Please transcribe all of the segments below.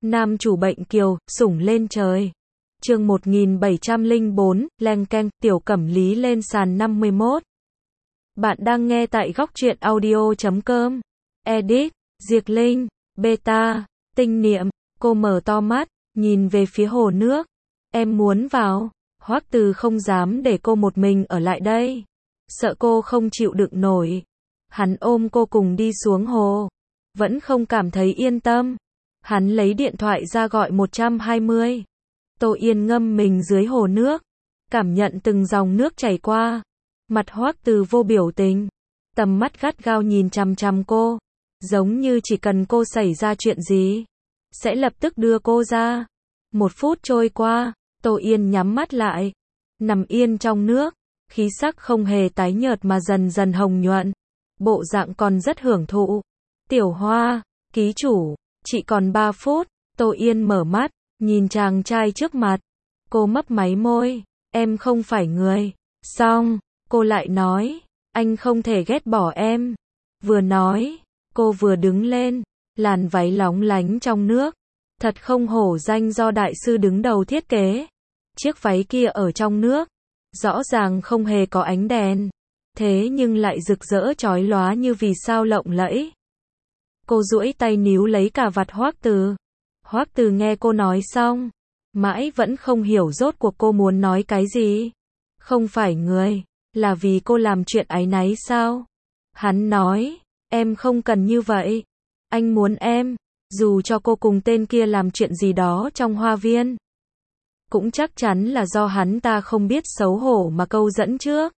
Nam chủ bệnh kiều, sủng lên trời. Chương 1704, leng keng, Tiểu Cẩm Lý lên sàn 51. Bạn đang nghe tại góc truyện audio.com. Edit, Diệc Linh, Beta, Tinh Niệm. Cô mở to mắt, nhìn về phía hồ nước. Em muốn vào. Hoắc Từ không dám để cô một mình ở lại đây. Sợ cô không chịu đựng nổi. Hắn ôm cô cùng đi xuống hồ. Vẫn không cảm thấy yên tâm. Hắn lấy điện thoại ra gọi 120. Tô Yên ngâm mình dưới hồ nước. Cảm nhận từng dòng nước chảy qua. Mặt Hoắc Từ vô biểu tình. Tầm mắt gắt gao nhìn chằm chằm cô. Giống như chỉ cần cô xảy ra chuyện gì. Sẽ lập tức đưa cô ra. 1 phút trôi qua. Tô Yên nhắm mắt lại. Nằm yên trong nước. Khí sắc không hề tái nhợt mà dần dần hồng nhuận. Bộ dạng còn rất hưởng thụ. Tiểu Hoa, ký chủ, chỉ còn 3 phút. Tô Yên mở mắt, nhìn chàng trai trước mặt. Cô mấp máy môi. Em không phải người. Xong, cô lại nói. Anh không thể ghét bỏ em. Vừa nói, cô vừa đứng lên. Làn váy lóng lánh trong nước. Thật không hổ danh do đại sư đứng đầu thiết kế. Chiếc váy kia ở trong nước. Rõ ràng không hề có ánh đèn. Thế nhưng lại rực rỡ chói lóa như vì sao lộng lẫy. Cô duỗi tay níu lấy cà vạt Hoắc Từ. Hoắc Từ nghe cô nói xong. Mãi vẫn không hiểu rốt cuộc cô muốn nói cái gì. Không phải người. Là vì cô làm chuyện áy náy sao? Hắn nói. Em không cần như vậy. Anh muốn em. Dù cho cô cùng tên kia làm chuyện gì đó trong hoa viên. Cũng chắc chắn là do hắn ta không biết xấu hổ mà câu dẫn trước.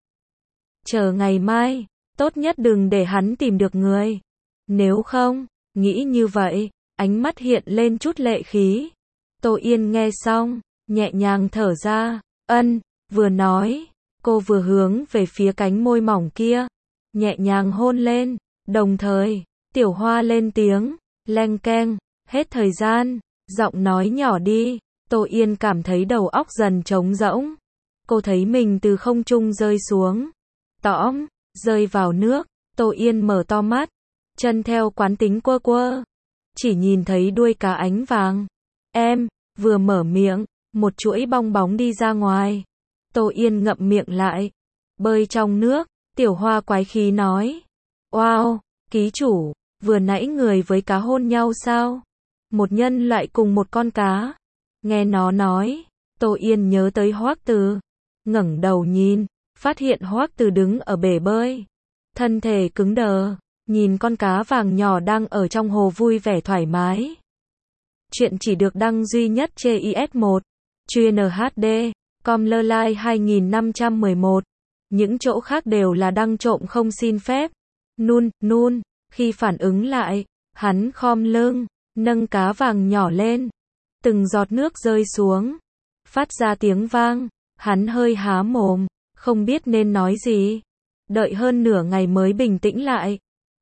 Chờ ngày mai. Tốt nhất đừng để hắn tìm được người. Nếu không, nghĩ như vậy, ánh mắt hiện lên chút lệ khí. Tô Yên nghe xong, nhẹ nhàng thở ra. Ân, vừa nói, cô vừa hướng về phía cánh môi mỏng kia. Nhẹ nhàng hôn lên, đồng thời, Tiểu Hoa lên tiếng, leng keng, hết thời gian, giọng nói nhỏ đi. Tô Yên cảm thấy đầu óc dần trống rỗng. Cô thấy mình từ không trung rơi xuống. Tõm, rơi vào nước. Tô Yên mở to mắt. Chân theo quán tính quơ quơ. Chỉ nhìn thấy đuôi cá ánh vàng. Em, vừa mở miệng, một chuỗi bong bóng đi ra ngoài. Tô Yên ngậm miệng lại. Bơi trong nước, Tiểu Hoa quái khí nói. Wow, ký chủ, vừa nãy người với cá hôn nhau sao? Một nhân loại cùng một con cá. Nghe nó nói, Tô Yên nhớ tới Hoắc Từ. Ngẩng đầu nhìn, phát hiện Hoắc Từ đứng ở bể bơi. Thân thể cứng đờ, nhìn con cá vàng nhỏ đang ở trong hồ vui vẻ thoải mái. Chuyện chỉ được đăng duy nhất trên IS1, chuyên HD, com lơ lai 2511. Những chỗ khác đều là đăng trộm không xin phép. Nun, khi phản ứng lại, hắn khom lưng, nâng cá vàng nhỏ lên. Từng giọt nước rơi xuống, phát ra tiếng vang, hắn hơi há mồm, không biết nên nói gì. Đợi hơn nửa ngày mới bình tĩnh lại.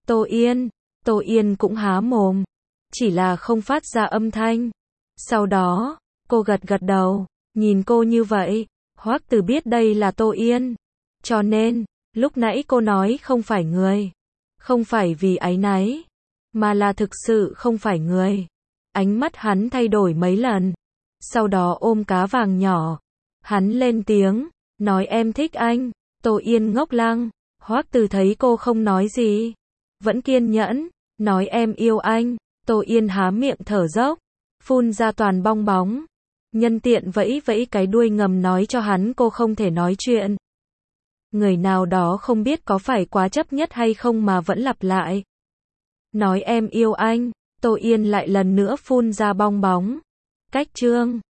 Tô Yên cũng há mồm, chỉ là không phát ra âm thanh. Sau đó, cô gật gật đầu, nhìn cô như vậy, Hoắc Từ biết đây là Tô Yên. Cho nên, lúc nãy cô nói không phải người. Không phải vì áy náy, mà là thực sự không phải người. Ánh mắt hắn thay đổi mấy lần. Sau đó ôm cá vàng nhỏ. Hắn lên tiếng, nói em thích anh. Tô Yên ngốc lăng. Hoắc Từ thấy cô không nói gì. Vẫn kiên nhẫn, nói em yêu anh. Tô Yên há miệng thở dốc. Phun ra toàn bong bóng. Nhân tiện vẫy vẫy cái đuôi ngầm nói cho hắn cô không thể nói chuyện. Người nào đó không biết có phải quá chấp nhất hay không mà vẫn lặp lại. Nói em yêu anh. Tô Yên lại lần nữa phun ra bong bóng. Cách chương